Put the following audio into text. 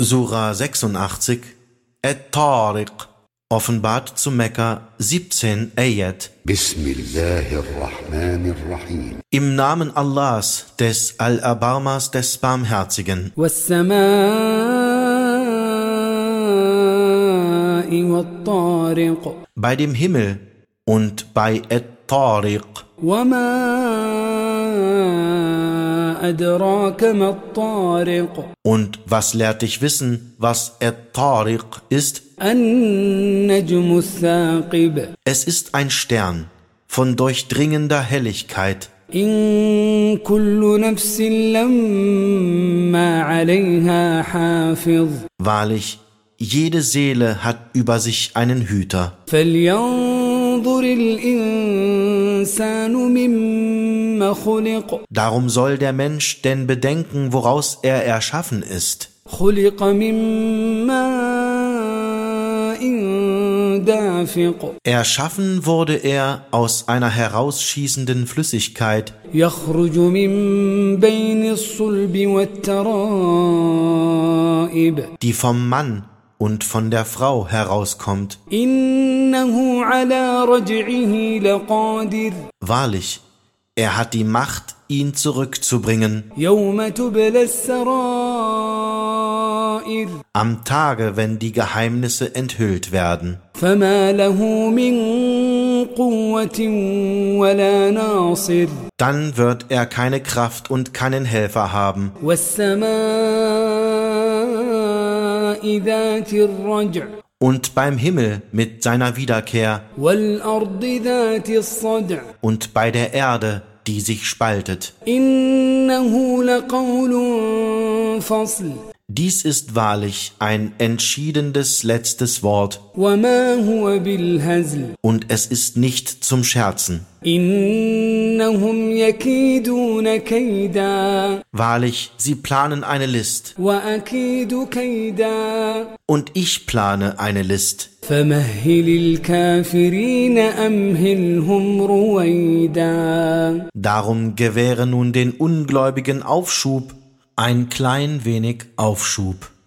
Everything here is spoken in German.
Sura 86, At-Tariq, offenbart zu Mekka, 17 Ayat. Bismillahirrahmanirrahim. Im Namen Allahs, des Al-Abarmas, des Barmherzigen. Was-Samā'i wat-Tariq. Bei dem Himmel und bei At-Tariq. Wamā adraka mat-Tariq. Und was lehrt dich wissen, was At-Tariq ist? An-Najmu ath-Thāqib. Es ist ein Stern von durchdringender Helligkeit. In kullu nafsin lamma 'alayha hafiz. Wahrlich, jede Seele hat über sich einen Hüter. فَلْيَنظُرِ الْإِنسَانُ مِمَّ خُلِقَ. Darum soll der Mensch denn bedenken, woraus er erschaffen ist. خُلِقَ مِن مَّاءٍ دَافِقٍ. Erschaffen wurde er aus einer herausschießenden Flüssigkeit, يَخْرُجُ مِن بَيْنِ الصُّلْبِ وَالتَّرَائِبِ. die vom Mann und von der Frau herauskommt. إِنَّهُ عَلَى رَجْعِهِ لَقَادِرٌ. Wahrlich, er hat die Macht, ihn zurückzubringen. يَوْمَ تُبْلَى السَّرَائِرُ. Am Tage, wenn die Geheimnisse enthüllt werden. فَمَا لَهُ مِن قُوَّةٍ وَلَا نَاصِرٍ. Dann wird er keine Kraft und keinen Helfer haben. وَالسَّمَاءِ ذَاتِ الرَّجْعِ. Und beim Himmel mit seiner Wiederkehr وَالْأَرْضِ ذَاتِ الصَّدْعِ. und bei der Erde, die sich spaltet. إِنَّهُ لَقَوْلٌ فَصْلٌ. Dies ist wahrlich ein entschiedenes letztes Wort, وَمَا هُوَ بِالْهَزْلِ. und es ist nicht zum Scherzen. إِنَّهُمْ يَكِيدُونَ كَيْدًا. Wahrlich, sie planen eine List, وَأَكِيدُ كَيْدًا. und ich plane eine List. فَمَهِّلِ الْكَافِرِينَ أَمْهِلْهُمْ رُوَيْدًا. Darum gewähre nun den Ungläubigen Aufschub, ein klein wenig Aufschub.